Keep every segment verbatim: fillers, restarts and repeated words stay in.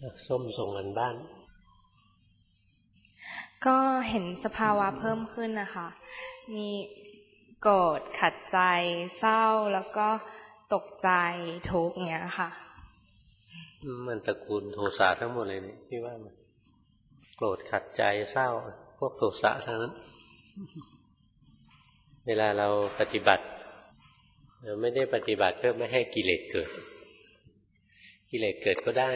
ส้มส่งกันบ้านก็เห็นสภาวะเพิ่มขึ้นนะคะมีโกรธขัดใจเศร้าแล้วก็ตกใจทุกข์เงี้ยค่ะมันตระกูลโทสะทั้งหมดเลยนี่พี่ว่ามันโกรธขัดใจเศร้าพวกโทสะทั้งนั้นเวลาเราปฏิบัติเราไม่ได้ปฏิบัติเพื่อไม่ให้กิเลสเกิดกิเลสเกิดก็ได้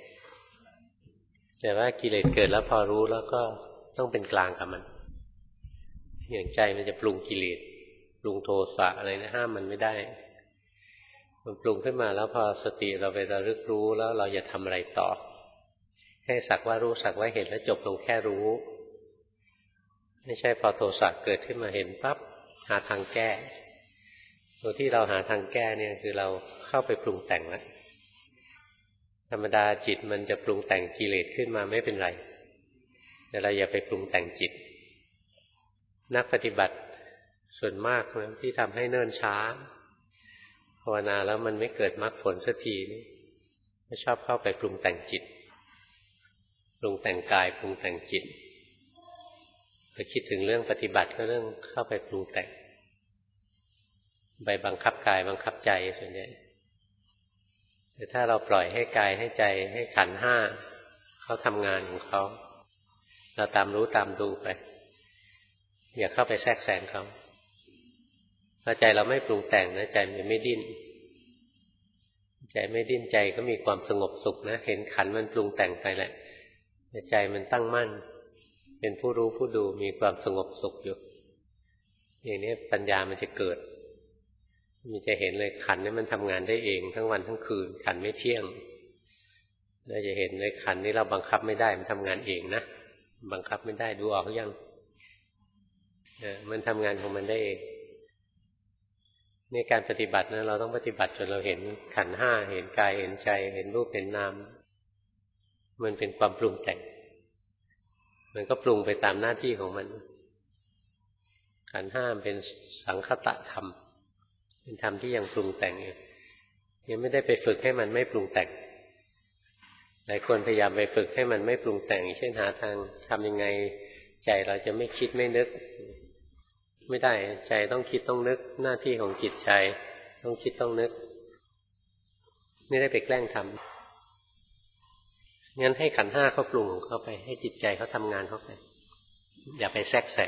แต่ว่ากิเลสเกิดแล้วพอรู้แล้วก็ต้องเป็นกลางกับมันอย่างใจมันจะปรุงกิเลสปรุงโทสะอะไรนะห้ามมันไม่ได้มันปรุงขึ้นมาแล้วพอสติเราไประลึกรู้แล้วเราอย่าทำอะไรต่อให้สักว่ารู้สักว่าเห็นแล้วจบลงแค่รู้ไม่ใช่พอโทสะเกิดขึ้นมาเห็นปั๊บหาทางแก้ตัวที่เราหาทางแก้เนี่ยคือเราเข้าไปปรุงแต่งแล้วธรรมดาจิตมันจะปรุงแต่งกิเลสขึ้นมาไม่เป็นไรแต่เราอย่าไปปรุงแต่งจิตนักปฏิบัติส่วนมากนะที่ทำให้เนิ่นช้าภาวนาแล้วมันไม่เกิดมรรคผลสักทีนี่ไม่ชอบเข้าไปปรุงแต่งจิตปรุงแต่งกายปรุงแต่งจิตไปคิดถึงเรื่องปฏิบัติก็เรื่องเข้าไปปรุงแต่งไปบังคับกายบังคับใจส่วนใหญ่แต่ถ้าเราปล่อยให้กายให้ใจให้ขันธ์ห้าเขาทำงานของเขาเราตามรู้ตามดูไปอย่าเข้าไปแทรกแซงเขาถ้าใจเราไม่ปรุงแต่งนะใจมันไม่ดิ้นใจไม่ดิ้นใจก็มีความสงบสุขนะเห็นขันธ์มันปรุงแต่งไปแหละแต่ใจมันตั้งมั่นเป็นผู้รู้ผู้ดูมีความสงบสุขอยู่อย่างนี้ปัญญามันจะเกิดมันจะเห็นเลยขันธ์นี่มันทำงานได้เองทั้งวันทั้งคืนขันธ์ไม่เที่ยงเราจะเห็นเลยขันธ์นี้เราบังคับไม่ได้มันทำงานเองนะบังคับไม่ได้ดูออกหรือยังมันทำงานของมันได้เองในการปฏิบัตินะเราต้องปฏิบัติจนเราเห็นขันธ์ห้าเห็นกายเห็นใจเห็นรูปเห็นนามมันเป็นความปรุงแต่งมันก็ปรุงไปตามหน้าที่ของมันขันธ์ห้าเป็นสังคตธรรมเป็นธรรมที่ยังปรุงแต่งอยู่ยังไม่ได้ไปฝึกให้มันไม่ปรุงแต่งหลายคนพยายามไปฝึกให้มันไม่ปรุงแต่งเช่นหาทางทำยังไงใจเราจะไม่คิดไม่นึกไม่ได้ใจต้องคิดต้องนึกหน้าที่ของจิตใจต้องคิดต้องนึกไม่ได้ไปแกล้งทำงั้นให้ขันธ์ห้าเขาปรุงเข้าไปให้จิตใจเขาทำงานเข้าไปอย่าไปแทรกแซง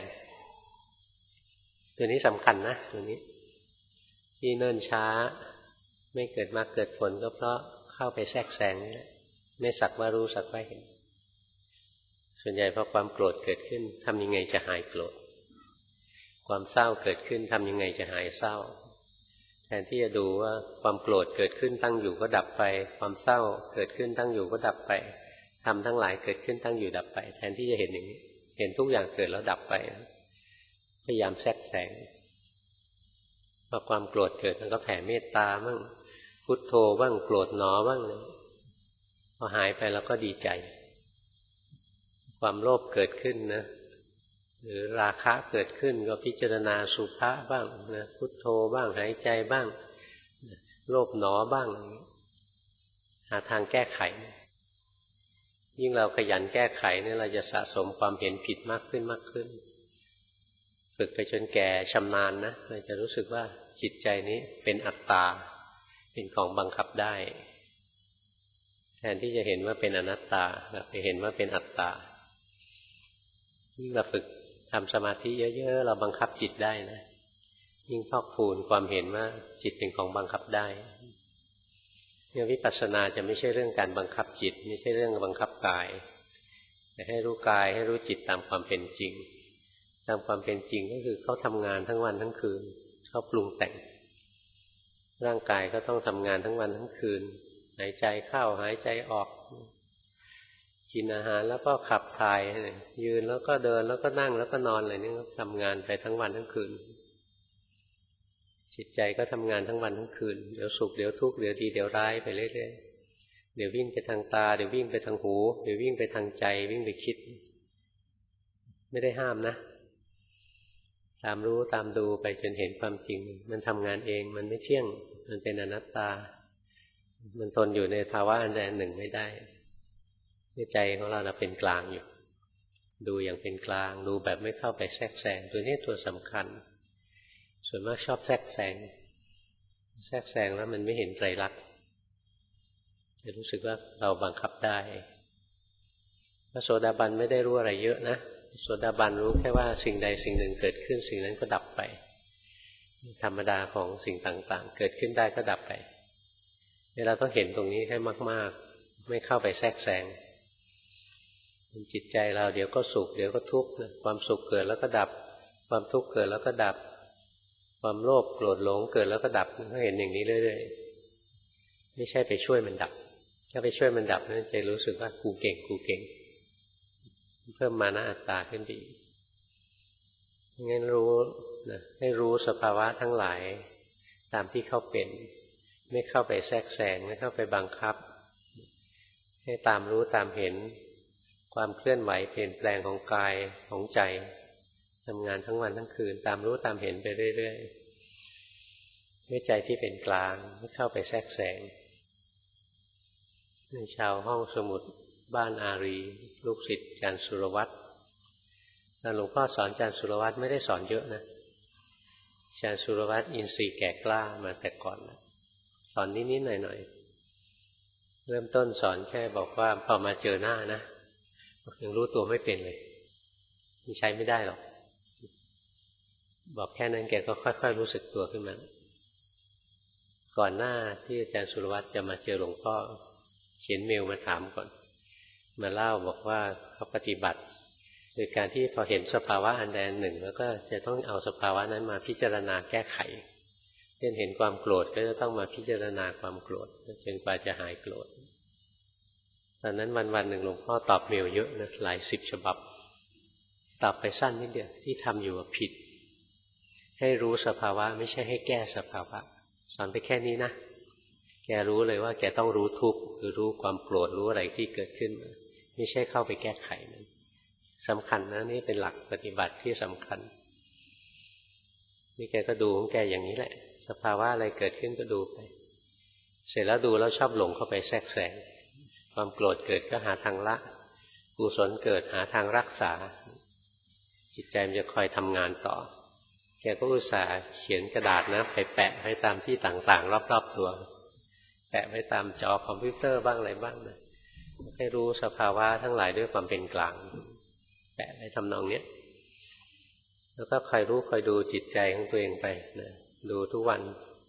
ตัวนี้สำคัญนะตัวนี้ที่เนิ่นช้าไม่เกิดมรรคเกิดผลก็เพราะเข้าไปแทรกแซงนี่แหละไม่สักว่ารู้สักว่าเห็นส่วนใหญ่พอความโกรธเกิดขึ้นทำยังไงจะหายโกรธความเศร้าเกิดขึ้นทำยังไงจะหายเศร้าแทนที่จะดูว่าความโกรธเกิดขึ้นตั้งอยู่ก็ดับไปความเศร้าเกิดขึ้นตั้งอยู่ก็ดับไปทำทั้งหลายเกิดขึ้นตั้งอยู่ดับไปแทนที่จะเห็นอย่างนี้เห็นทุกอย่างเกิดแล้วดับไปพยายามแทรกแซงพอความโกรธเกิดมันก็แผ่เมตตาบ้างพุทโธบ้างโกรธหนอบ้างเลยพอหายไปแล้วก็ดีใจความโลภเกิดขึ้นนะหรือราคะเกิดขึ้นก็พิจารณาสุภะบ้างนะพุทโธบ้างหายใจบ้างโลภหนอบ้างหาทางแก้ไขยิ่งเราขยันแก้ไขเนี่ยเราจะสะสมความเห็นผิดมากขึ้นมากขึ้นฝึกไปจนแก่ชำนาญนะเราจะรู้สึกว่าจิตใจนี้เป็นอัตตาเป็นของบังคับได้แทนที่จะเห็นว่าเป็นอนัตตาเราไปเห็นว่าเป็นอัตตายิ่งเราฝึกทำสมาธิเยอะๆเราบังคับจิตได้นะยิ่งพอกพูนความเห็นว่าจิตเป็นของบังคับได้เนี่ยวิปัสสนาจะไม่ใช่เรื่องการบังคับจิตไม่ใช่เรื่องบังคับกายแต่ให้รู้กายให้รู้จิตตามความเป็นจริงตามความเป็นจริงก็คือเขาทำงานทั้งวันทั้งคืนเขาปรุงแต่งร่างกายก็ต้องทำงานทั้งวันทั้งคืนหายใจเข้าหายใจออกกินอาหารแล้วก็ขับถ่ายยืนแล้วก็เดินแล้วก็นั่งแล้วก็นอนอะไรนี่ก็ทำงานไปทั้งวันทั้งคืนจิตใจก็ทำงานทั้งวันทั้งคืนเดี๋ยวสุขเดี๋ยวทุกข์เดี๋ยวดีเดี๋ยวร้ายไปเรื่อยๆเดี๋ยววิ่งไปทางตาเดี๋ยววิ่งไปทางหูเดี๋ยววิ่งไปทางใจวิ่งไปคิดไม่ได้ห้ามนะตามรู้ตามดูไปจนเห็นความจริงมันทำงานเองมันไม่เที่ยงมันเป็นอนัตตามันทนอยู่ในภาวะอันใดอันหนึ่งไม่ได้ใจของเราเป็นกลางอยู่ดูอย่างเป็นกลางดูแบบไม่เข้าไปแทรกแซงตัวนี้ตัวสำคัญส่วนมากชอบแทรกแซงแทรกแซงแล้วมันไม่เห็นไตรลักษณ์จะรู้สึกว่าเราบังคับได้พระโสดาบันไม่ได้รู้อะไรเยอะนะโสดาบันรู้แค่ว่าสิ่งใดสิ่งหนึ่งเกิดขึ้นสิ่งนั้นก็ดับไปธรรมดาของสิ่งต่างๆเกิดขึ้นได้ก็ดับไปเราต้องเห็นตรงนี้ให้มากๆไม่เข้าไปแทรกแซงจิตใจเราเดี๋ยวก็สุขเดี๋ยวก็ทุกข์ความสุขเกิดแล้วก็ดับความทุกข์เกิดแล้วก็ดับความโลภโกรธหลงเกิดแล้วก็ดับก็เห็นอย่างนี้เรื่อยๆไม่ใช่ไปช่วยมันดับถ้าไปช่วยมันดับนั่นจะรู้สึกว่ากูเก่งกูเก่งเพิ่มมานะอัตตาขึ้นไปอีกงั้นรู้นะให้รู้สภาวะทั้งหลายตามที่เขาเป็นไม่เข้าไปแทรกแซงไม่เข้าไปบังคับให้ตามรู้ตามเห็นความเคลื่อนไหวเปลี่ยนแปลงของกายของใจทำงานทั้งวันทั้งคืนตามรู้ตามเห็นไปเรื่อยๆด้วยใจที่เป็นกลางไม่เข้าไปแทรกแซงชาวห้องสมุดบ้านอารีลูกศิษย์อาจารย์สุรวัตรตอนหลวงพ่อสอนอาจารย์สุรวัตรไม่ได้สอนเยอะนะอาจารย์สุรวัตรอินทรีย์แก่กล้ามาแต่ก่อนสอนนิดๆหน่อยๆเริ่มต้นสอนแค่บอกว่าพอมาเจอหน้านะยังรู้ตัวไม่เป็นเลยมันใช้ไม่ได้หรอกบอกแค่นั้นแกก็ค่อยๆรู้สึกตัวขึ้นมาก่อนหน้าที่อาจารย์สุรวัตรจะมาเจอหลวงพ่อเขียนเมลมาถามก่อนมาเล่าบอกว่าเขาปฏิบัติโดยการที่พอเห็นสภาวะอันใดอันหนึ่งแล้วก็จะต้องเอาสภาวะนั้นมาพิจารณาแก้ไขเช่นเห็นความโกรธก็จะต้องมาพิจารณาความโกรธจนกว่าจะหายโกรธตอนนั้นวันๆหนึ่งหลวงพ่อตอบเมลเยอะนะหลายสิบฉบับตอบไปสั้นนิดเดียวที่ทำอยู่ผิดให้รู้สภาวะไม่ใช่ให้แก้สภาวะสอนไปแค่นี้นะแกรู้เลยว่าแกต้องรู้ทุกข์คือรู้ความโกรธรู้อะไรที่เกิดขึ้นไม่ใช่เข้าไปแก้ไขมันสำคัญนะนี่เป็นหลักปฏิบัติที่สำคัญนี่แกก็ดูของแกอย่างนี้แหละสภาวะอะไรเกิดขึ้นก็ดูไปเสร็จแล้วดูแล้วชอบหลงเข้าไปแทรกแซงความโกรธเกิดก็หาทางละกุศลเกิดหาทางรักษาจิตใจมันจะคอยทำงานต่อแกก็อุตส่าห์เขียนกระดาษนะไปแปะให้ตามที่ต่างๆรอบๆตัวแปะไว้ตามจอคอมพิวเตอร์บ้างอะไรบ้างนะให้รู้สภาวะทั้งหลายด้วยความเป็นกลางแปะไว้ทำนองเนี้ยแล้วก็คอยรู้คอยดูจิตใจของตัวเองไปนะดูทุกวัน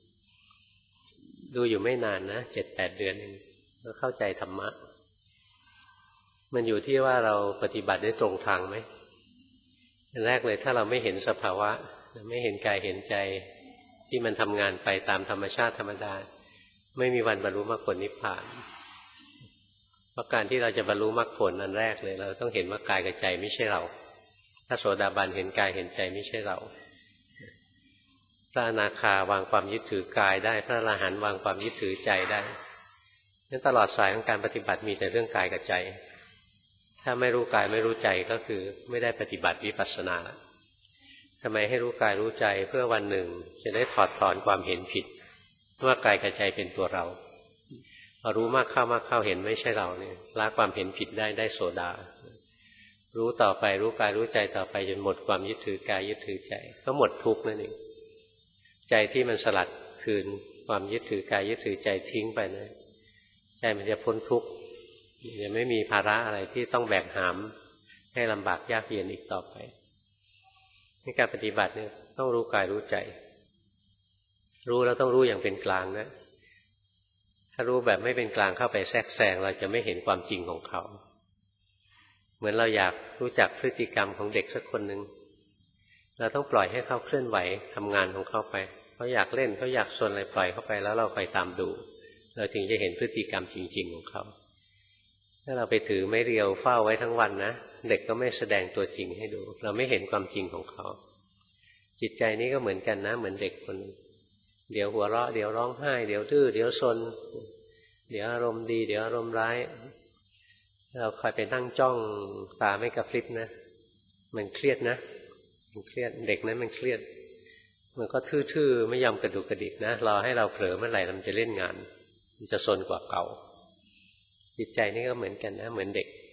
ดูอยู่ไม่นานนะเจ็ดแปดเดือนเองก็เข้าใจธรรมะมันอยู่ที่ว่าเราปฏิบัติได้ตรงทางไหมอันแรกเลยถ้าเราไม่เห็นสภาวะไม่เห็นกายเห็นใจที่มันทำงานไปตามธรรมชาติธรรมดาไม่มีวันบรรลุมรรคผลนิพพานเพราะการที่เราจะบรรลุมรรคผลอันแรกเลยเราต้องเห็นว่ากายกับใจไม่ใช่เราพระโสดาบันเห็นกายเห็นใจไม่ใช่เราพระอนาคาวางความยึดถือกายได้พระอรหันต์วางความยึดถือใจได้นั้นตลอดสายของการปฏิบัติมีแต่เรื่องกายกับใจถ้าไม่รู้กายไม่รู้ใจก็คือไม่ได้ปฏิบัติวิปัสสนาทำไมให้รู้กายรู้ใจเพื่อวันหนึ่งจะได้ถอดถอนความเห็นผิดว่ากายกับใจเป็นตัวเราพอรู้มากเข้ามากเข้าเห็นไม่ใช่เราเนี่ยละความเห็นผิดได้ได้โสดารู้ต่อไปรู้กายรู้ใจต่อไปจนหมดความยึดถือกายยึดถือใจก็หมดทุกข์นั่นเองใจที่มันสลัดคืนความยึดถือกายยึดถือใจทิ้งไปนะใจมันจะพ้นทุกข์จะไม่มีภาระอะไรที่ต้องแบกหามให้ลำบากยากเย็นอีกต่อไปในการปฏิบัติเนี่ยต้องรู้กายรู้ใจรู้แล้วต้องรู้อย่างเป็นกลางนะถ้ารู้แบบไม่เป็นกลางเข้าไปแทรกแซงเราจะไม่เห็นความจริงของเขาเหมือนเราอยากรู้จักพฤติกรรมของเด็กสักคนหนึ่งเราต้องปล่อยให้เขาเคลื่อนไหวทำงานของเขาไปเขาอยากเล่นเขาอยากซนอะไรปล่อยเขาไปแล้วเราคอยตามดูเราถึงจะเห็นพฤติกรรมจริงๆของเขาถ้าเราไปถือไม้เรียวเฝ้าไว้ทั้งวันนะเด็กก็ไม่แสดงตัวจริงให้ดูเราไม่เห็นความจริงของเขาจิตใจนี้ก็เหมือนกันนะเหมือนเด็กคนนึงเดี๋ยวหัวเราะเดี๋ยวร้องไห้เดี๋ยวดื้อเดี๋ยวซนเดี๋ยวอารมณ์ดีเดี๋ยวอารมณ์ร้ายเราคอยไปนั่งจ้องตาไม่กระพริบนะมันเครียดนะมันเครียดเด็กนั้นมันเครียดมันก็ทื่อๆไม่ยอมกระดุกกระดิกนะรอให้เราเผลอเมื่อไหร่มันจะเล่นงานมันจะซนกว่าเก่าจิตใจนี่ก็เหมือนกันนะเหมือนเด็ก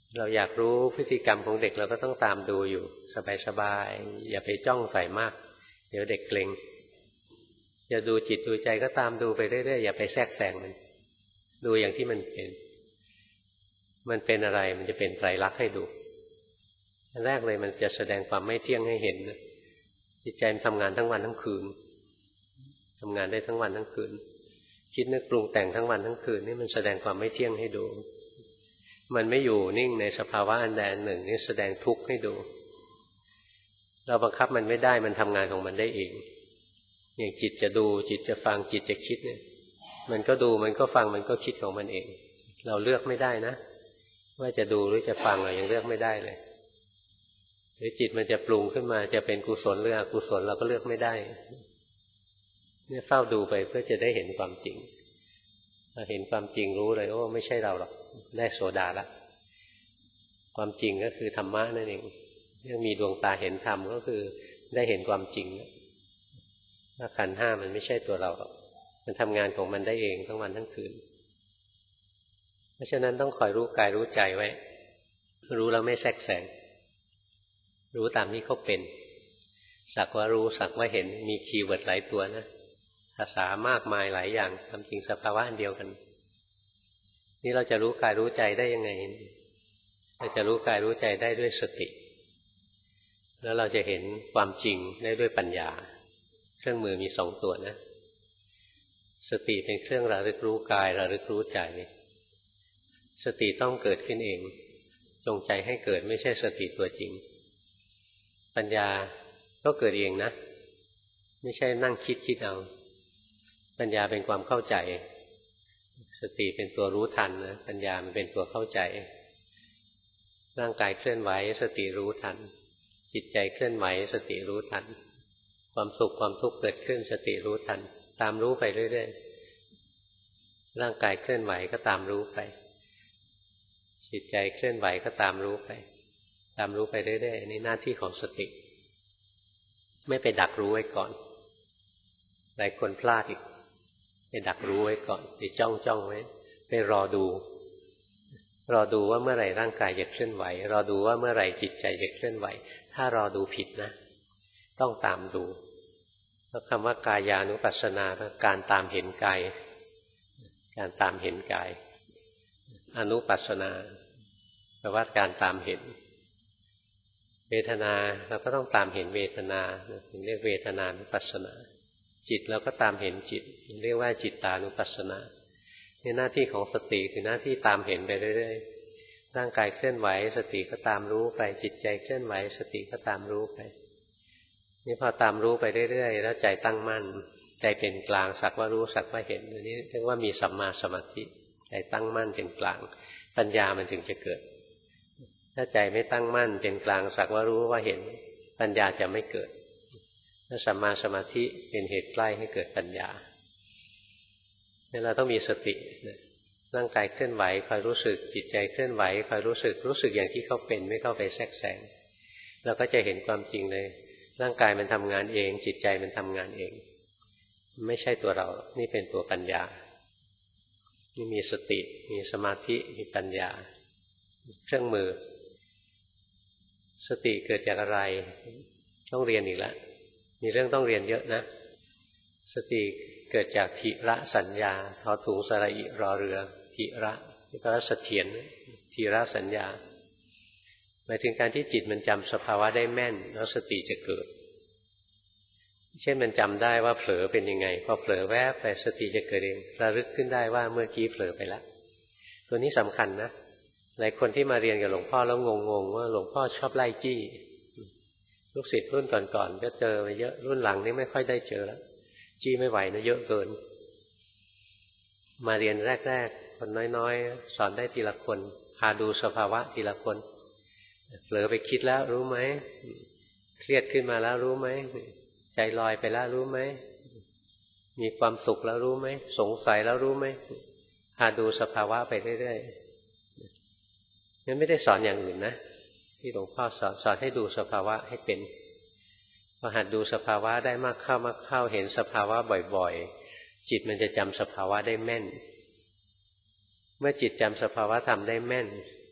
เราอยากรู้พฤติกรรมของเด็กเราก็ต้องตามดูอยู่สบายๆอย่าไปจ้องใส่มากเดี๋ยวเด็กเกรงอย่าดูจิตดูใจก็ตามดูไปเรื่อยๆอย่าไปแทรกแซงมันดูอย่างที่มันเป็นมันเป็นอะไรมันจะเป็นไตรลักษณ์ให้ดูอันแรกเลยมันจะแสดงความไม่เที่ยงให้เห็นนะจิตใจมันทำงานทั้งวันทั้งคืนทำงานได้ทั้งวันทั้งคืนคิดนึกปรุงแต่งทั้งวันทั้งคืนนี่มันแสดงความไม่เที่ยงให้ดูมันไม่อยู่นิ่งในสภาวะอันใดอันหนึ่งนี่แสดงทุกข์ให้ดูเราบังคับมันไม่ได้มันทำงานของมันได้เองอย่างจิตจะดูจิตจะฟังจิตจะคิดเนี่ยมันก็ดูมันก็ฟังมันก็คิดของมันเองเราเลือกไม่ได้นะว่าจะดูหรือจะฟังเรายังเลือกไม่ได้เลยหรือจิตมันจะปรุงขึ้นมาจะเป็นกุศลหรืออกุศลเราก็เลือกไม่ได้เนี่ยเฝ้าดูไปเพื่อจะได้เห็นความจริงพอเห็นความจริงรู้เลยโอ้ไม่ใช่เราหรอกได้โสดาละความจริงก็คือธรรมะนั่นเองยังมีดวงตาเห็นธรรมก็คือได้เห็นความจริงว่าขันธ์ห้ามันไม่ใช่ตัวเราหรอกมันทำงานของมันได้เองทั้งวันทั้งคืนเพราะฉะนั้นต้องคอยรู้กายรู้ใจไว้รู้แล้วไม่แทรกแซงรู้ตามที่เขาเป็นสักว่ารู้สักว่าเห็นมีคีย์เวิร์ดหลายตัวนะภาษามากมายหลายอย่างทำจริงสภาวะอันเดียวกันนี่เราจะรู้กายรู้ใจได้ยังไงเราจะรู้กายรู้ใจได้ด้วยสติแล้วเราจะเห็นความจริงได้ด้วยปัญญาเครื่องมือมีสองตัวนะสติเป็นเครื่องระลึกรู้กายระลึกรู้ใจสติต้องเกิดขึ้นเองจงใจให้เกิดไม่ใช่สติตัวจริงปัญญาก็เกิดเองนะไม่ใช่นั่งคิดคิดเอาปัญญาเป็นความเข้าใจสติเป็นตัวรู้ทันนะปัญญามันเป็นตัวเข้าใจร่างกายเคลื่อนไหวสติรู้ทันจิตใจเคลื่อนไหวสติรู้ทันความสุขความทุกข์เกิดขึ้นสติรู้ทันตามรู้ไปเรื่อยๆร่างกายเคลื่อนไหวก็ตามรู้ไปจิตใจเคลื่อนไหวก็ตามรู้ไปตามรู้ไปเรื่อยๆนี่หน้าที่ของสติไม่ไปดักรู้ไว้ก่อนหลายคนพลาดอีกไปดักรู้ไว้ก่อนไปจ้องจ้องไว้ไปรอดูรอดูว่าเมื่อไหร่ร่างกายจะเคลื่อนไหวรอดูว่าเมื่อไหร่จิตใจจะเคลื่อนไหวถ้ารอดูผิดนะต้องตามดูแล้วคำว่ากายานุปัสสนาการตามเห็นกายการตามเห็นกายอนุปัสสนาแปลว่าการตามเห็นเวทนาเราก็ต้องตามเห็นเวทนาถึงเรียกเวทนานุปัสสนาจิตเราก็ตามเห็นจิตเรียกว่าจิตตานุปัสสนาในหน้าที่ของสติคือหน้าที่ตามเห็นไปเรื่อยๆร่างกายเคลื่อนไหวสติก็ตามรู้ไปจิตใจเคลื่อนไหวสติก็ตามรู้ไปนี่พอตามรู้ไปเรื่อยๆแล้วใจตั้งมั่นใจเป็นกลางสักว่ารู้สักว่าเห็นอันนี้เรียกว่ามีสัมมาสมาธิใจตั้งมั่นเป็นกลางปัญญามันถึงจะเกิดถ้าใจไม่ตั้งมั่นเป็นกลางสักว่ารู้ว่าเห็นปัญญาจะไม่เกิดถ้าสัมมาสมาธิเป็นเหตุใกล้ให้เกิดปัญญาเนี่ยเราต้องมีสติร่างกายเคลื่อนไหวคอยรู้สึกจิตใจเคลื่อนไหวคอยรู้สึกรู้สึกอย่างที่เขาเป็นไม่เข้าไปแทรกแซงเราก็จะเห็นความจริงเลยร่างกายมันทำงานเองจิตใจมันทำงานเองไม่ใช่ตัวเรานี่เป็นตัวปัญญานี่มีสติมีสมาธิมีปัญญาเครื่องมือสติเกิดจากอะไรต้องเรียนอีกแล้วมีเรื่องต้องเรียนเยอะนะสติเกิดจากทิระสัญญาทอถุงสระอิรอเรือทิระที่แปลว่าเสถียรทิระสัญญาหมายถึงการที่จิตมันจำสภาวะได้แม่นแล้วสติจะเกิดเช่นมันจำได้ว่าเผลอเป็นยังไงพอเผลอแวบไปสติจะเกิดเองระลึกขึ้นได้ว่าเมื่อกี้เผลอไปแล้วตัวนี้สำคัญนะหลายคนที่มาเรียนกับหลวงพ่อแล้วงงๆว่าหลวงพ่อชอบไล่จี้ลูกศิษย์รุ่นก่อนๆก็เจอมาเยอะรุ่นหลังนี้ไม่ค่อยได้เจอแล้วจี้ไม่ไหวนะเยอะเกินมาเรียนแรกๆคนน้อยๆสอนได้ทีละคนพาดูสภาวะทีละคนเผลอไปคิดแล้วรู้ไหมเครียดขึ้นมาแล้วรู้ไหมใจลอยไปแล้วรู้ไหมมีความสุขแล้วรู้ไหมสงสัยแล้วรู้ไหมพาดูสภาวะไปเรื่อยๆนั้นไม่ได้สอนอย่างอื่นนะที่หลวงพ่อสอนสอนให้ดูสภาวะให้เป็นพอหัดดูสภาวะได้มากเข้ามากเข้าเห็นสภาวะบ่อยๆจิตมันจะจำสภาวะได้แม่นเมื่อจิตจำสภาวะธรรมได้แม่น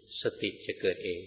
สติจะเกิดเอง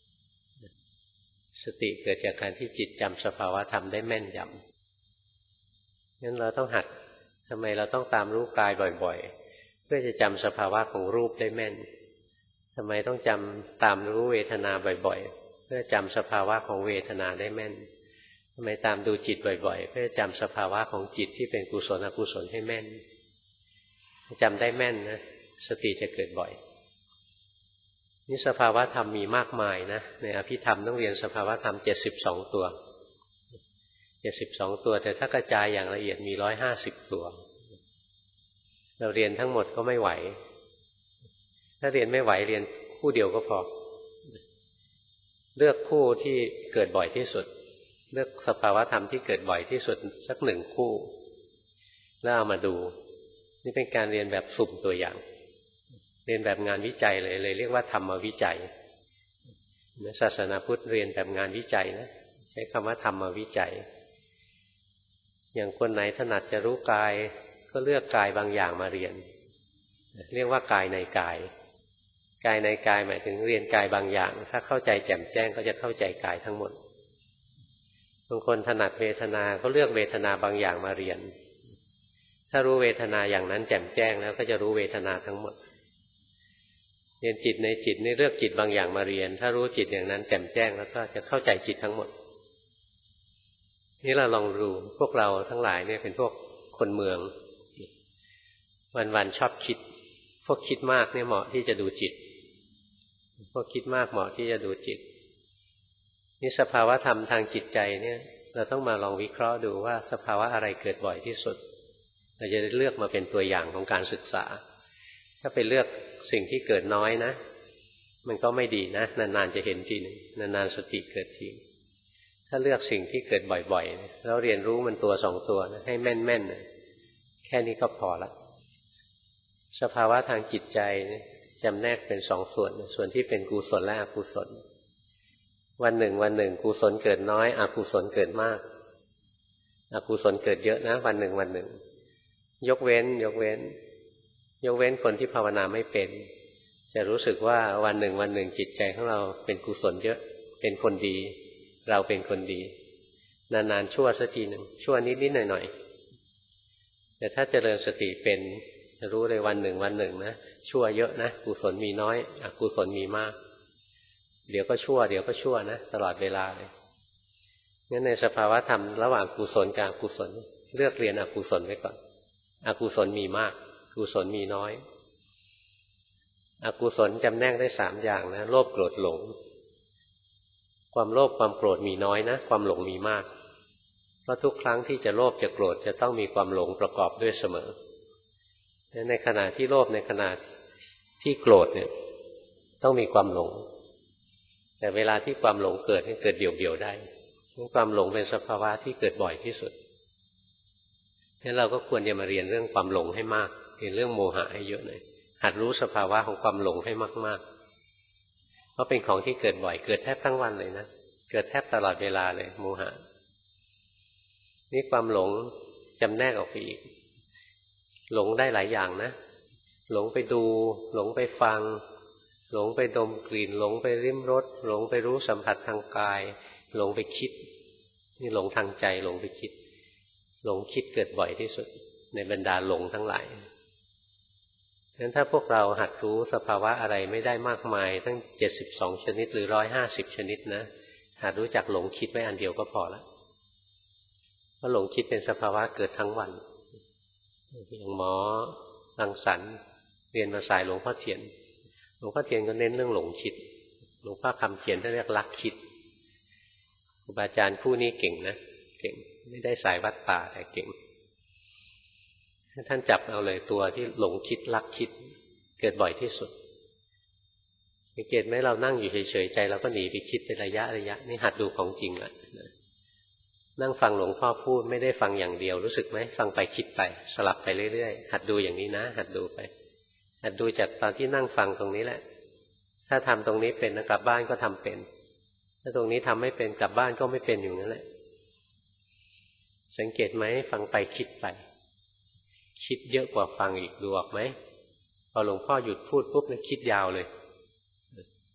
สติเกิดจากการที่จิตจำสภาวะธรรมได้แม่นยำงั้นเราต้องหัดทำไมเราต้องตามรู้กายบ่อยๆเพื่อจะจำสภาวะของรูปได้แม่นทำไมต้องจำตามรู้เวทนาบ่อยๆเพื่อจำสภาวะของเวทนาได้แม่นทำไมตามดูจิตบ่อยๆเพื่อจำสภาวะของจิตที่เป็นกุศลอกุศลให้แม่นจำได้แม่นนะสติจะเกิดบ่อยนี่สภาวะธรรมมีมากมายนะในอภิธรรมต้องเรียนสภาวะธรรมเจ็ดสิบสองตัวเจ็ดสิบสองตัวแต่ถ้ากระจายอย่างละเอียดมีร้อยห้าสิบตัวเราเรียนทั้งหมดก็ไม่ไหวถ้าเรียนไม่ไหวเรียนคู่เดียวก็พอเลือกคู่ที่เกิดบ่อยที่สุดเลือกสภาวะธรรมที่เกิดบ่อยที่สุดสักหนึ่งคู่แล้วเอามาดูนี่เป็นการเรียนแบบสุ่มตัวอย่างเรียนแบบงานวิจัยเลยเลยเรียกว่าธรรมวิจัยศาสนาพุทธเรียนแบบงานวิจัยนะใช้คำว่าธรรมวิจัยอย่างคนไหนถนัดจะรู้กายก็เลือกกายบางอย่างมาเรียนเรียกว่ากายในกายกายในกายหมายถึงเรียนกายบางอย่างถ้าเข้าใจแจ่มแจ้งก็จะเข้าใจกายทั้งหมดบางคนถนัดเวทนาก็เลือกเวทนาบางอย่างมาเรียนถ้ารู้เวทนาอย่างนั้นแจ่มแจ้งแล้วก็จะรู้เวทนาทั้งหมดเรียนจิตในจิตนี่เลือกจิตบางอย่างมาเรียนถ้ารู้จิตอย่างนั้นแจ่มแจ้งแล้วก็จะเข้าใจจิตทั้งหมดนี่เราลองดูพวกเราทั้งหลายเนี่ยเป็นพวกคนเมืองวันๆชอบคิดพวกคิดมากเนี่ยเหมาะที่จะดูจิตพวกคิดมากเหมาะที่จะดูจิตนี่สภาวะธรรมทางจิตใจเนี่ยเราต้องมาลองวิเคราะห์ดูว่าสภาวะอะไรเกิดบ่อยที่สุดเราจะเลือกมาเป็นตัวอย่างของการศึกษาถ้าไปเลือกสิ่งที่เกิดน้อยนะมันก็ไม่ดีนะนานๆจะเห็นทีนึงนานๆสติเกิดทีถ้าเลือกสิ่งที่เกิดบ่อยๆแล้วเรียนรู้มันตัวสองตัวนะให้แม่นๆนะแค่นี้ก็พอละสภาวะทางจิตใจจำแนกเป็นสองส่วนส่วนที่เป็นกุศลและอกุศลวันหนึ่งวันหนึ่งกุศลเกิดน้อยอกุศลเกิดมากอกุศลเกิดเยอะนะวันหนึ่งวันหนึ่งยกเว้นยกเว้นยกเว้นคนที่ภาวนาไม่เป็นจะรู้สึกว่าวันหนึ่งวันหนึ่งจิตใจของเราเป็นกุศลเยอะเป็นคนดีเราเป็นคนดีนานๆชั่วสักทีหนึ่งชั่วนิดๆหน่อยๆแต่ถ้าเจริญสติเป็นจะรู้เลยวันหนึ่งวันหนึ่งนะชั่วเยอะนะกุศลมีน้อยอกุศลมีมากเดี๋ยวก็ชั่วเดี๋ยวก็ชั่วนะตลอดเวลาเลยงั้นในสภาวะธรรมระหว่างกุศลกับอกุศลเลือกเรียนอกุศลไว้ก่อนอกุศลมีมากกุศลมีน้อยอกุศลจำแนกได้สามอย่างนะโลภโกรธหลงความโลภความโกรธมีน้อยนะความหลงมีมากเพราะทุกครั้งที่จะโลภจะโกรธจะต้องมีความหลงประกอบด้วยเสมอในขณะที่โลภในขณะที่โกรธเนี่ยต้องมีความหลงแต่เวลาที่ความหลงเกิดให้เกิดเดี่ยวๆได้ความหลงเป็นสภาวะที่เกิดบ่อยที่สุดงั้นเราก็ควรจะมาเรียนเรื่องความหลงให้มากเรียนเรื่องโมหะให้เยอะหน่อยหัดรู้สภาวะของความหลงให้มากๆเพราะเป็นของที่เกิดบ่อยเกิดแทบทั้งวันเลยนะเกิดแทบตลอดเวลาเลยโมหะนี่ความหลงจำแนกออกไปอีกหลงได้หลายอย่างนะหลงไปดูหลงไปฟังหลงไปดมกลิ่นหลงไปริมรสหลงไปรู้สัมผัสทางกายหลงไปคิดนี่หลงทางใจหลงไปคิดหลงคิดเกิดบ่อยที่สุดในบรรดาหลงทั้งหลายงั้นถ้าพวกเราหัดรู้สภาวะอะไรไม่ได้มากมายตั้งเจ็ดสิบสองชนิดหรือร้อยห้าสิบชนิดนะหัดรู้จักหลงคิดไว้อันเดียวก็พอละเพราะหลงคิดเป็นสภาวะเกิดทั้งวันอย่างหมอรังสรรค์เรียนมาสายหลวงพ่อเทียนหลวงพ่อเทียนก็เน้นเรื่องหลงคิดหลวงพ่อคำเขียนท่านเรียกลักคิดครูบาอาจารย์คู่นี้เก่งนะเก่งไม่ได้สายวัดป่าแต่เก่งท่านจับเอาเลยตัวที่หลงคิดลักคิดเกิดบ่อยที่สุดสังเกตไหมเรานั่งอยู่เฉยๆใจเราก็หนีไปคิดเป็นระยะระยะนี่หัดดูของจริงละนั่งฟังหลวงพ่อพูดไม่ได้ฟังอย่างเดียวรู้สึกไหมฟังไปคิดไปสลับไปเรื่อยๆหัดดูอย่างนี้นะหัดดูไปหัดดูจากตอนที่นั่งฟังตรงนี้แหละถ้าทำตรงนี้เป็นนะกลับบ้านก็ทำเป็นถ้าตรงนี้ทำไม่เป็นกลับบ้านก็ไม่เป็นอยู่นั่นแหละสังเกตไหมฟังไปคิดไปคิดเยอะกว่าฟังอีกดูออกไหมพอหลวงพ่อหยุดพูดปุ๊บเนี่ยคิดยาวเลย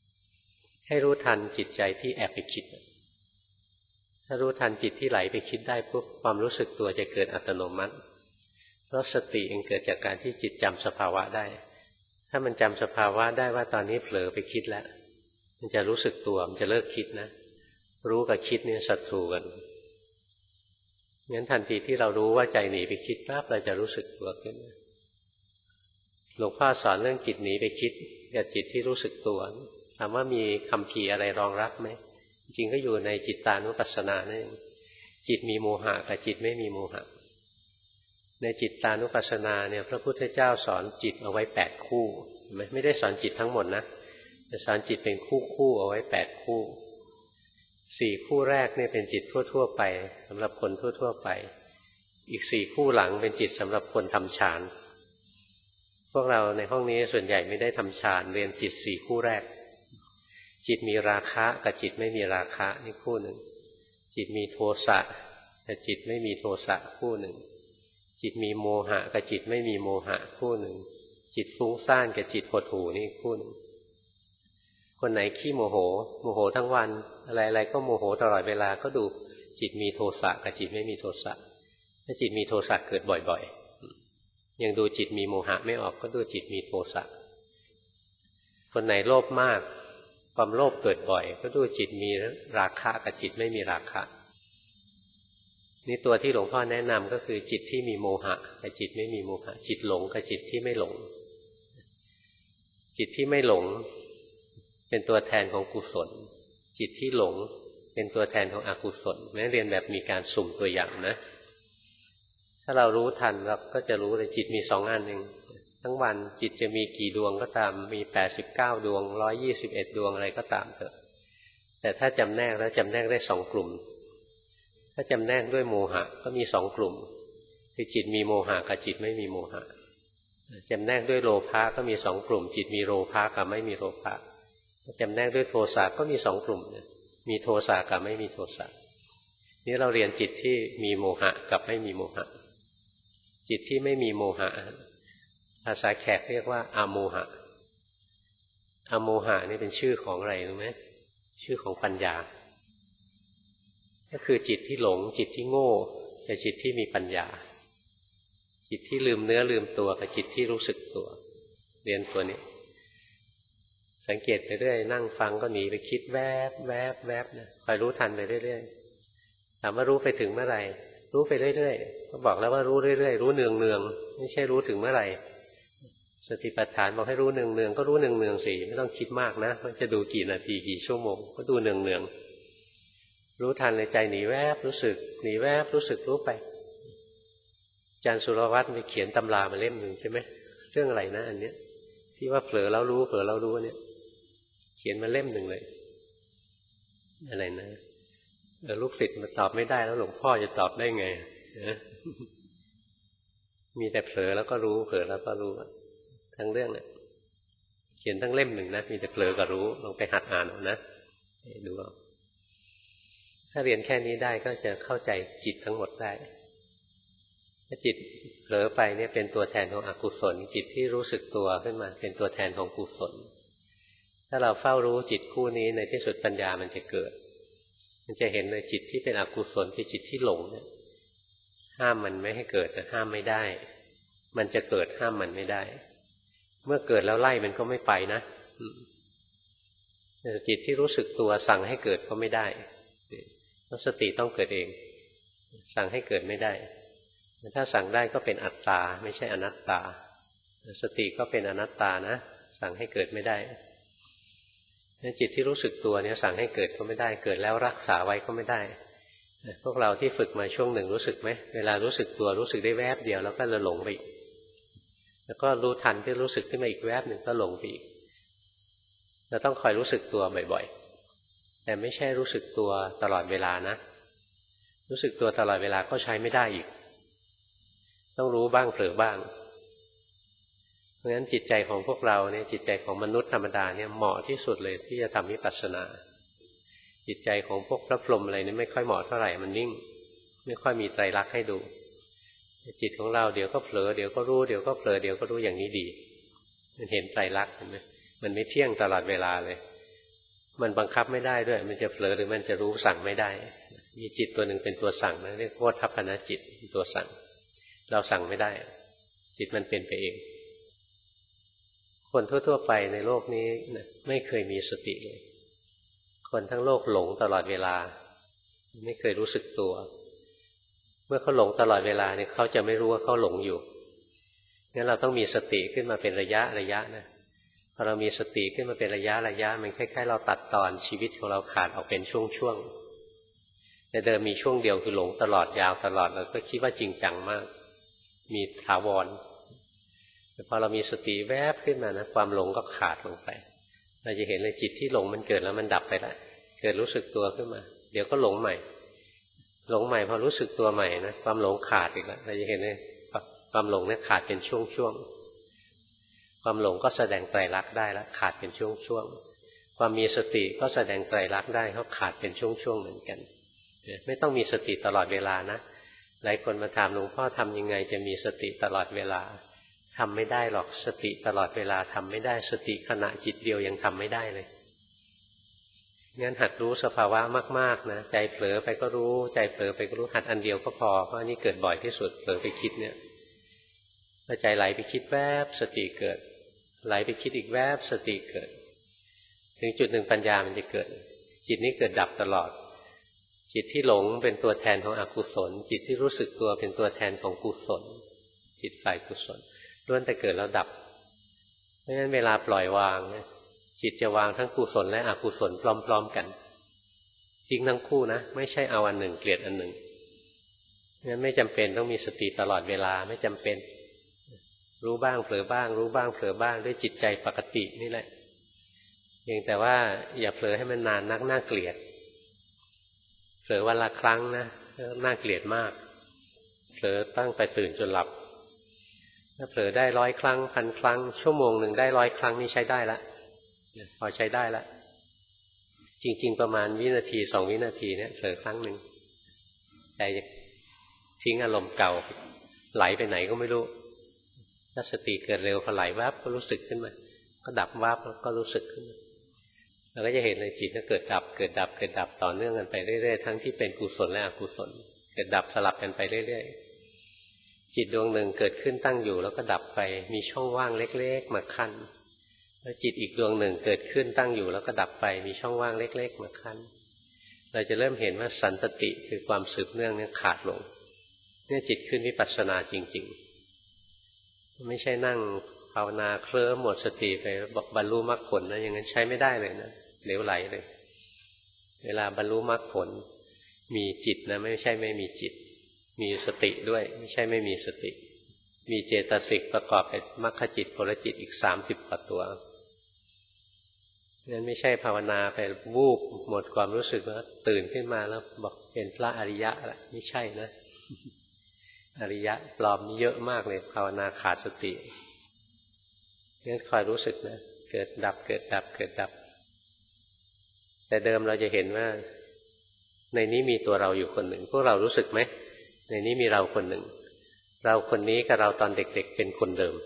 ให้รู้ทันจิตใจที่แอบไปคิดถ้ารู้ทันจิตที่ไหลไปคิดได้ปุ๊บความรู้สึกตัวจะเกิดอัตโนมัติเพราะสติเองเกิดจากการที่จิตจำสภาวะได้ถ้ามันจำสภาวะได้ว่าตอนนี้เผลอไปคิดแล้วมันจะรู้สึกตัวมันจะเลิกคิดนะรู้กับคิดเนี่ยศัตรูกันงั้นทันทีที่เรารู้ว่าใจหนีไปคิดปั๊บเราจะรู้สึกตัวขึ้นหลวงพ่อสอนเรื่องจิตหนีไปคิดกับจิตที่รู้สึกตัวถามว่ามีคำภีร์อะไรรองรับไหมจริงก็อยู่ในจิตตานุปัสสนานั่นเองจิตมีโมหะกับจิตไม่มีโมหะในจิตตานุปัสสนาเนี่ยพระพุทธเจ้าสอนจิตเอาไว้แปดคู่ไม่ไม่ได้สอนจิตทั้งหมดนะแต่สอนจิตเป็นคู่คู่เอาไว้แปดคู่สี่คู่แรกเนี่ยเป็นจิตทั่วๆไปสำหรับคนทั่วๆไปอีกสี่คู่หลังเป็นจิตสำหรับคนทำฌานพวกเราในห้องนี้ส่วนใหญ่ไม่ได้ทำฌานเรียนจิตสี่คู่แรกจิตมีราคะกับจิตไม่มีราคะนี่คู่หนึ่งจิตมีโทสะกับจิตไม่มีโทสะคู่หนึ่งจิตมีโมหะกับจิตไม่มีโมหะคู่หนึ่งจิตฟุ้งซ่านกับจิตหดหู่นี่คู่หนึ่งคนไหนขี้โมโหโมโหทั้งวันอะไรๆก็โมโหตลอดเวลาก็ดูจิตมีโทสะกับจิตไม่มีโทสะถ้าจิตมีโทสะเกิดบ่อยๆยังดูจิตมีโมหะไม่ออกก็ดูจิตมีโทสะคนไหนโลภมากความโลภเกิดบ่อยก็ดูจิตมีราคะกับจิตไม่มีราคะนี่ตัวที่หลวงพ่อแนะนำก็คือจิตที่มีโมหะกับจิตไม่มีโมหะจิตหลงกับจิตที่ไม่หลงจิตที่ไม่หลงเป็นตัวแทนของกุศลจิตที่หลงเป็นตัวแทนของอกุศลแม้เรียนแบบมีการสุ่มตัวอย่างนะถ้าเรารู้ทันเราก็จะรู้เลยจิตมีสองอันเองทั้งวันจิตจะมีกี่ดวงก็ตามมีแปดสิบเก้าดวงหนึ่งร้อยยี่สิบเอ็ดดวงอะไรก็ตามเถอะแต่ถ้าจำแนกแล้วจำแนกได้สองกลุ่มถ้าจำแนกด้วยโมหะก็มีสองกลุ่มคือจิตมีโมหะกับจิตไม่มีโมหะจำแนกด้วยโลภะก็มีสองกลุ่มจิตมีโลภะกับไม่มีโลภะจำแนกด้วยโทสะก็มีสองกลุ่มมีโทสะกับไม่มีโทสะนี่เราเรียนจิตที่มีโมหะกับไม่มีโมหะจิตที่ไม่มีโมหะภาษาแขกเรียกว่าอโมหะอโมหะนี่เป็นชื่อของอะไรรู้ไหมชื่อของปัญญาก็คือจิตที่หลงจิตที่โง่กับจิตที่มีปัญญาจิตที่ลืมเนื้อลืมตัวกับจิตที่รู้สึกตัวเรียนตัวนี้สังเกตไปเรื่อยนั่งฟังก็หนีไปคิดแวบแวบแวบนะคอยรู้ทันไปเรื่อยๆถามว่ารู้ไปถึงเมื่อไหร่รู้ไปเรื่อยๆก็บอกแล้วว่ารู้เรื่อยๆรู้เนืองเนืองไม่ใช่รู้ถึงเมื่อไหร่สติปัฏฐานบอกให้รู้เนืองเนืองก็รู้เนืองเนืองสิไม่ต้องคิดมากนะว่าจะดูกี่นาทีกี่ชั่วโมงก็ดูเนืองเนืองรู้ทันในใจหนีแวบรู้สึกหนีแวบรู้สึกรู้ไปอาจารย์สุรวัตรไปเขียนตำรามาเล่มหนึ่งใช่ไหมเรื่องอะไรนะอันเนี้ยที่ว่าเผลอแล้วรู้เผลอแล้วรู้เนี่ยเขียนมาเล่มหนึ่งเลยอะไรนะลูกศิษย์มาตอบไม่ได้แล้วหลวงพ่อจะตอบได้ไงมีแต่เผลอแล้วก็รู้เผลอแล้วก็รู้ทั้งเรื่องเนี่ยเขียนทั้งเล่มหนึ่งนะมีแต่เผลอกับรู้ลองไปหัดอ่านเอานะดูเอาถ้าเรียนแค่นี้ได้ก็จะเข้าใจจิตทั้งหมดได้ถ้าจิตเผลอไปเนี่ยเป็นตัวแทนของอกุศลจิตที่รู้สึกตัวขึ้นมาเป็นตัวแทนของกุศลถ้าเราเฝ้ารู้จิตคู่นี้ในที่สุดปัญญามันจะเกิดมันจะเห็นเลยจิตที่เป็นอกุศลคือจิตที่หลงเนี่ยห้ามมันไม่ให้เกิดนะห้ามไม่ได้มันจะเกิดห้ามมันไม่ได้เมื่อเกิดแล้วไล่มันก็ไม่ไปนะจิตที่รู้สึกตัวสั่งให้เกิดก็ไม่ได้เพราะสติต้องเกิดเองสั่งให้เกิดไม่ได้ถ้าสั่งได้ก็เป็นอัตตาไม่ใช่อนัตตาสติก็เป็นอนัตตานะสั่งให้เกิดไม่ได้จิตที่รู้สึกตัวเนี่ยสั่งให้เกิดก็ไม่ได้เกิดแล้วรักษาไว้ก็ไม่ได้พวกเราที่ฝึกมาช่วงหนึ่งรู้สึกไหมเวลารู้สึกตัวรู้สึกได้แวบเดียวแล้วก็หลงไปอีกแล้วก็รู้ทันที่รู้สึกขึ้นมาอีกแวบหนึ่งก็หลงไปอีกเราต้องคอยรู้สึกตัวบ่อยๆแต่ไม่ใช่รู้สึกตัวตลอดเวลานะรู้สึกตัวตลอดเวลาก็ใช้ไม่ได้อีกต้องรู้บ้างเผลอบ้างเพราะฉะนั้นจิตใจของพวกเราเนี่ยจิตใจของมนุษย์ธรรมดาเนี่ยเหมาะที่สุดเลยที่จะทำวิปัสสนาจิตใจของพวกพระพรหมอะไรนี่ไม่ค่อยเหมาะเท่าไหร่มันนิ่งไม่ค่อยมีไตรลักษณ์ให้ดูจิตของเราเดี๋ยวก็เผลอเดี๋ยวก็รู้เดี๋ยวก็เผลอเดี๋ยวก็รู้อย่างนี้ดีมันเห็นไตรลักษณ์เห็นไหมมันไม่เที่ยงตลอดเวลาเลยพมันบังคับไม่ได้ด้วยมันจะเผลอหรือมันจะรู้สั่งไม่ได้มีจิตตัวหนึ่งเป็นตัวสั่งนะเรียกโพธพนจิตตัวสั่งเราสั่งไม่ได้จิตมันเป็นไปเองคนทั่วๆไปในโลกนี้นะไม่เคยมีสติเลยคนทั้งโลกหลงตลอดเวลาไม่เคยรู้สึกตัวเมื่อเขาหลงตลอดเวลาเนี่ยเขาจะไม่รู้ว่าเขาหลงอยู่งั้นเราต้องมีสติขึ้นมาเป็นระยะระยะนะพอเรามีสติขึ้นมาเป็นระยะระยะมันคล้ายๆเราตัดตอนชีวิตของเราขาดออกเป็นช่วงๆแต่เดิมมีช่วงเดียวคือหลงตลอดยาวตลอดเราก็คิดว่าจริงจังมากมีถาวรแต่พอเรามีสติแวบขึ้นมานะความหลงก็ขาดลงไปเราจะเห็นเลยจิตที่หลงมันเกิดแล้วมันดับไปแล้วเกิดรู้สึกตัวขึ้นมาเดี๋ยวก็หลงใหม่หลงใหม่พอรู้สึกตัวใหม่นะความหลงขาดอีกแล้วเราจะเห็นเลยความหลงเนี่ยขาดเป็นช่วงๆความหลงก็แสดงไตรลักษณ์ได้แล้วขาดเป็นช่วงๆความมีสติก็แสดงไตรลักษณ์ได้เขาขาดเป็นช่วงๆเหมือนกันไม่ต้องมีสติตลอดเวลานะหลายคนมาถามหลวงพ่อทำยังไงจะมีสติตลอดเวลาทำไม่ได้หรอกสติตลอดเวลาทำไม่ได้สติขณะจิตเดียวยังทำไม่ได้เลยงั้นหัดรู้สภาวะมากๆนะใจเผลอไปก็รู้ใจเผลอไปก็รู้หัดอันเดียวก็พอเพราะอันนี้เกิดบ่อยที่สุดเผลอไปคิดเนี่ยพอใจไหลไปคิดแวบสติเกิดไหลไปคิดอีกแวบสติเกิดถึงจุดหนึ่งปัญญามันจะเกิดจิตนี้เกิดดับตลอดจิตที่หลงเป็นตัวแทนของอกุศลจิตที่รู้สึกตัวเป็นตัวแทนของกุศลจิตฝ่ายกุศลล้วนแต่เกิดแล้วดับเพราะฉะนั้นเวลาปล่อยวางเนี่ยจิตจะวางทั้งกุศลและอกุศลพร้อมๆกันจริงทั้งคู่นะไม่ใช่เอาอันหนึ่งเกลียดอันหนึ่งงั้นไม่จำเป็นต้องมีสติตลอดเวลาไม่จำเป็นรู้บ้างเผลอบ้างรู้บ้างเผลอบ้างด้วยจิตใจปกตินี่แหละเพียงแต่ว่าอย่าเผลอให้มันนานนักน่าเกลียดเผลอวันละครั้งนะน่าเกลียดมากเผลอตั้งแต่ตื่นจนหลับถ้าเผลอได้ร้อยครั้งพันครั้งชั่วโมงหนึ่งได้ร้อยครั้งนี่ใช้ได้ละพอใช้ได้ละจริงๆประมาณวินาทีสองวินาทีเนี่ยเผลอครั้งหนึ่งใจจะทิ้งอารมณ์เก่าไหลไปไหนก็ไม่รู้ถ้าสติเกิดเร็วพอไหลวับก็รู้สึกขึ้นมาก็ดับวับแล้วก็รู้สึกขึ้นมาเราก็จะเห็นเลยจิตก็เกิดดับเกิดดับเกิดดับต่อเนื่องกันไปเรื่อยๆทั้งที่เป็นกุศลและอกุศลเกิดดับสลับกันไปเรื่อยๆจิตดวงหนึ่งเกิดขึ้นตั้งอยู่แล้วก็ดับไปมีช่องว่างเล็กๆมาขั้นแล้วจิตอีกดวงหนึ่งเกิดขึ้นตั้งอยู่แล้วก็ดับไปมีช่องว่างเล็กๆมาขั้นเราจะเริ่มเห็นว่าสันตติคือความสืบเนื่องเนี่ยขาดลงเนี่ยจิตขึ้นวิปัสสนาจริงๆไม่ใช่นั่งภาวนาเคลิ้มหมดสติไปบอกบรรลุมรรคผลนะอย่างนั้นใช้ไม่ได้เลยนะเหลวไหลเลยเวลาบรรลุมรรคผลมีจิตนะไม่ใช่ไม่มีจิตมีสติด้วยไม่ใช่ไม่มีสติมีเจตสิกประกอบเป็นมรรคจิตผลจิตอีกสามสิบกว่าตัวนั้นไม่ใช่ภาวนาไปวูบหมดความรู้สึกแล้วตื่นขึ้นมาแล้วบอกเป็นพระอริยะละไม่ใช่นะอริยะปลอมนี่เยอะมากเลยภาวนาขาดสติงั้นคอยรู้สึกนะเกิดดับเกิดดับเกิดดับแต่เดิมเราจะเห็นว่าในนี้มีตัวเราอยู่คนหนึ่งพวกเรารู้สึกไหมในนี้มีเราคนหนึ่งเราคนนี้กับเราตอนเด็กๆเป็นคนเดิม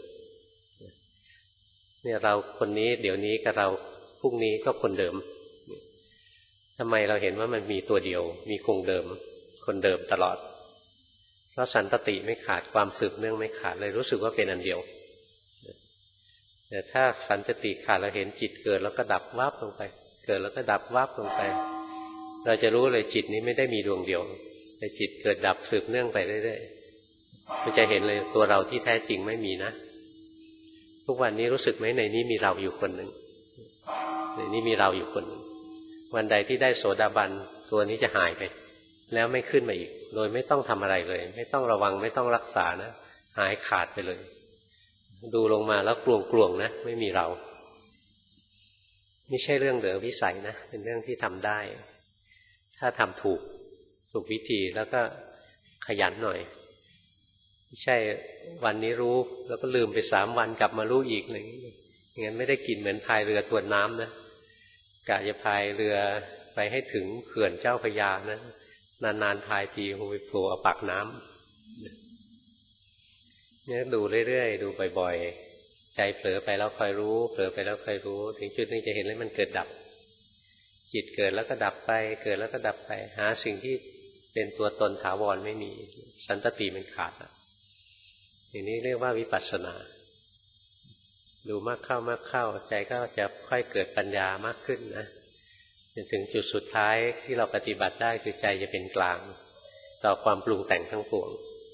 เนี่ยเราคนนี้เดี๋ยวนี้กับเราพรุ่งนี้ก็คนเดิมทำไมเราเห็นว่ามันมีตัวเดียวมีคงเดิมคนเดิมตลอดเพราะสันตติไม่ขาดความสืบเนื่องไม่ขาดเลยรู้สึกว่าเป็นอันเดียวแต่ถ้าสันตติขาดเราเห็นจิตเกิดแล้วก็ดับวับลงไปเกิดแล้วก็ดับวับลงไปเราจะรู้เลยจิตนี้ไม่ได้มีดวงเดียวแต่จิตเกิดดับสืบเนื่องไปเรื่อยๆเราจะเห็นเลยตัวเราที่แท้จริงไม่มีนะทุกวันนี้รู้สึกไหมในนี้มีเราอยู่คนหนึ่งในนี้มีเราอยู่คนหนึ่งวันใดที่ได้โสดาบันตัวนี้จะหายไปแล้วไม่ขึ้นมาอีกโดยไม่ต้องทำอะไรเลยไม่ต้องระวังไม่ต้องรักษานะหายขาดไปเลยดูลงมาแล้วกลวงๆนะไม่มีเราไม่ใช่เรื่องเหลือวิสัยนะเป็นเรื่องที่ทำได้ถ้าทำถูกถูกวิธีแล้วก็ขยันหน่อยไม่ใช่วันนี้รู้แล้วก็ลืมไปสามวันกลับมารู้อีกอะไรอย่างนี้อย่างนั้นไม่ได้กินเหมือนพายเรือทวนน้ำนะกะจะพายเรือไปให้ถึงเขื่อนเจ้าพระยานะนานๆพายทีคงไปโผล่เอาปากน้ำเนี่ยดูเรื่อยๆดูบ่อยๆใจเผลอไปแล้วคอยรู้เผลอไปแล้วคอยรู้ถึงจุดนึงจะเห็นเลยมันเกิดดับจิตเกิดแล้วก็ดับไปเกิดแล้วก็ดับไปหาสิ่งที่เป็นตัวตนถาวรไม่มีสันตติมันขาดอย่างนี้เรียกว่าวิปัสสนาดูมากเข้ามากเข้าใจก็จะค่อยเกิดปัญญามากขึ้นนะจนถึงจุดสุดท้ายที่เราปฏิบัติได้คือใจจะเป็นกลางต่อความปรุงแต่งทั้งปวง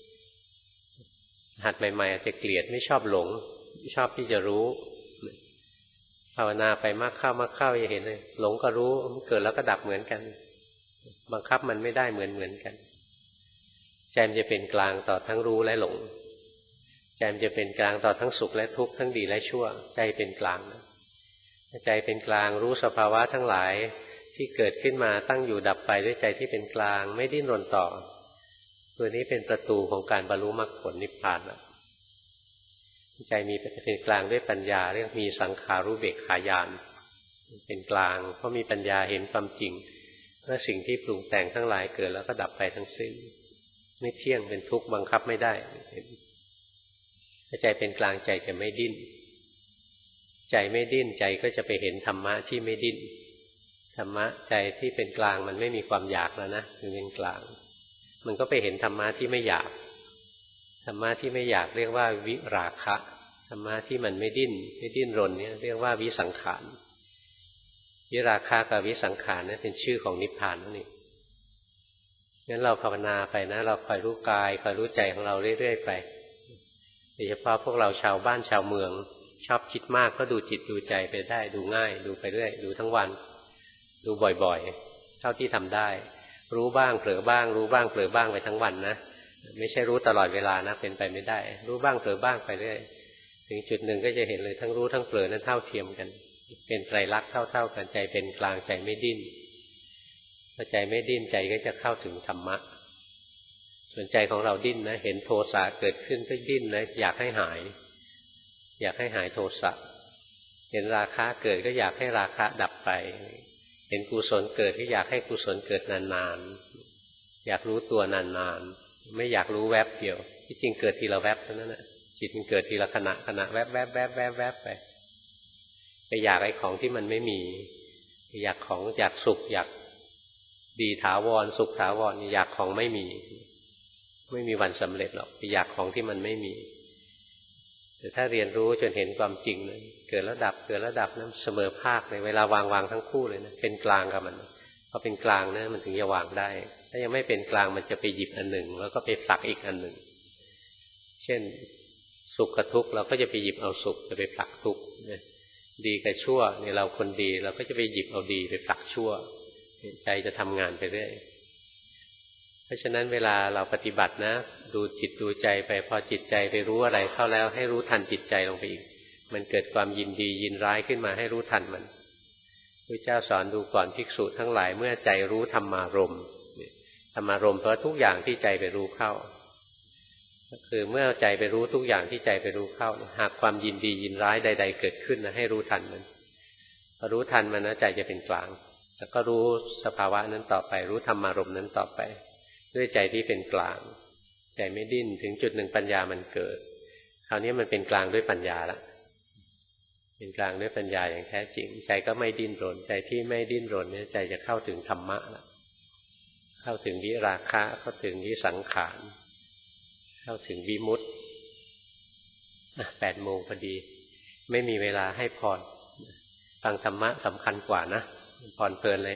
หัดใหม่ๆอาจจะเกลียดไม่ชอบหลงไม่ชอบที่จะรู้ภาวนาไปมากเข้ามากเข้าจะเห็นเลยหลงก็รู้มันเกิดแล้วก็ดับเหมือนกันบังคับมันไม่ได้เหมือนเหมือนกันใจมันจะเป็นกลางต่อทั้งรู้และหลงใจมันจะเป็นกลางต่อทั้งสุขและทุกข์ทั้งดีและชั่วใจเป็นกลางนะใจเป็นกลางรู้สภาวะทั้งหลายที่เกิดขึ้นมาตั้งอยู่ดับไปด้วยใจที่เป็นกลางไม่ดิ้นรนต่อตัวนี้เป็นประตูของการบรรลุมรรคผลนิพพานนะใจมีเป็นกลางด้วยปัญญาเรียกมีสังขารุเบกขาญาณเป็นกลางเพราะมีปัญญาเห็นความจริงว่าสิ่งที่ปรุงแต่งทั้งหลายเกิดแล้วก็ดับไปทั้งสิ้นไม่เที่ยงเป็นทุกข์บังคับไม่ได้ถ้าใจเป็นกลางใจจะไม่ดิ้นใจไม่ดิ้นใจก็จะไปเห็นธรรมะที่ไม่ดิ้นธรรมะใจที่เป็นกลางมันไม่มีความอยากแล้วนะคือเป็นกลางมันก็ไปเห็นธรรมะที่ไม่อยากธรรมะที่ไม่อยากเรียกว่าวิราคะธรรมะที่มันไม่ดิ้นไม่ดิ้นรนเนี่ยเรียกว่าวิสังขารวิราคะกับวิสังขารนั่นเป็นชื่อของนิพพานนั่นเองงั้นเราภาวนาไปนะเราคอยรู้กายคอยรู้ใจของเราเรื่อยๆไปโดยเฉพาะพวกเราชาวบ้านชาวเมืองชอบคิดมากก็ดูจิตดูใจไปได้ดูง่ายดูไปเรื่อยดูทั้งวันดูบ่อยๆเท่าที่ทำได้รู้บ้างเผลอบ้างรู้บ้างเผลอบ้างไปทั้งวันนะไม่ใช่รู้ตลอดเวลานะเป็นไปไม่ได้รู้บ้างเผลอบ้างไปเรื่อยถึงจุดหนึ่งก็จะเห็นเลยทั้งรู้ทั้งเผลอนั้นเท่าเทียมกันเป็นไตรลักษณ์เท่าๆกันใจเป็นกลางใจไม่ดิ้นพอใจไม่ดิ้นใจก็จะเข้าถึงธรรมะส่วนใจของเราดิ้นนะเห็นโทสะเกิดขึ้นก็ดิ้นนะอยากให้หายอยากให้หายโทสะเห็นราคะเกิดก็อยากให้ราคะดับไปเห็นกุศลเกิดก็อยากให้กุศลเกิดนานๆอยากรู้ตัวนานๆไม่อยากรู้แวบเดียวที่จริงเกิดทีละแวบเท่านั้นนะจิตมันเกิดทีละขณะขณะแวบแวบแวบแวบแวบไปไปอยากไอ้ของที่มันไม่มีอยากของอยากสุขอยากดีถาวรสุขถาวรอยากของไม่มีไม่มีวันสำเร็จหรอกไปอยากของที่มันไม่มีแต่ถ้าเรียนรู้จนเห็นความจริงนะเกิดแล้วดับเกิดแล้วดับนะเสมอภาคในเวลาวางวางทั้งคู่เลยนะเป็นกลางกับมันพอเป็นกลางนะมันถึงจะวางได้ถ้ายังไม่เป็นกลางมันจะไปหยิบอันหนึ่งแล้วก็ไปผลักอีกอันหนึ่งเช่นสุขกับทุกข์เราก็จะไปหยิบเอาสุขจะไปผลักทุกข์ดีกับชั่วเนี่ยเราคนดีเราก็จะไปหยิบเอาดีไปผลักชั่วใจจะทำงานไปเรื่อยเพราะฉะนั้นเวลาเราปฏิบัตินะดูจิตดูใจไปพอจิตใจไปรู้อะไรเข้าแล้วให้รู้ทันจิตใจลงไปอีกมันเกิดความยินดียินร้ายขึ้นมาให้รู้ทันมันพระเจ้าสอนดูก่อนภิกษุทั้งหลายเมื่อใจรู้ธรรมารมณ์ธรรมารมณ์เพราะทุกอย่างที่ใจไปรู้เข้าก็คือเมื่อใจไปรู้ทุกอย่างที่ใจไปรู้เข้าหากความยินดียินร้ายใดๆเกิดขึ้นนะให้รู้ทันมันพอรู้ทันมันนะใจจะเป็นกลางแล้วก็รู้สภาวะนั้นต่อไปรู้ธรรมารมณ์นั้นต่อไปด้วยใจที่เป็นกลางใจไม่ดิ้นถึงจุดหนึ่งปัญญามันเกิดคราวนี้มันเป็นกลางด้วยปัญญาละเป็นกลางด้วยปัญญาอย่างแท้จริงใจก็ไม่ดิ้นรนใจที่ไม่ดิ้นรนเนี่ยใจจะเข้าถึงธรรมะละเข้าถึงวิราคะเข้าถึงวิสังขารเข้าถึงวิมุตติแปดโมงพอดีไม่มีเวลาให้พรฟังธรรมะสำคัญกว่านะพรเพลินเลย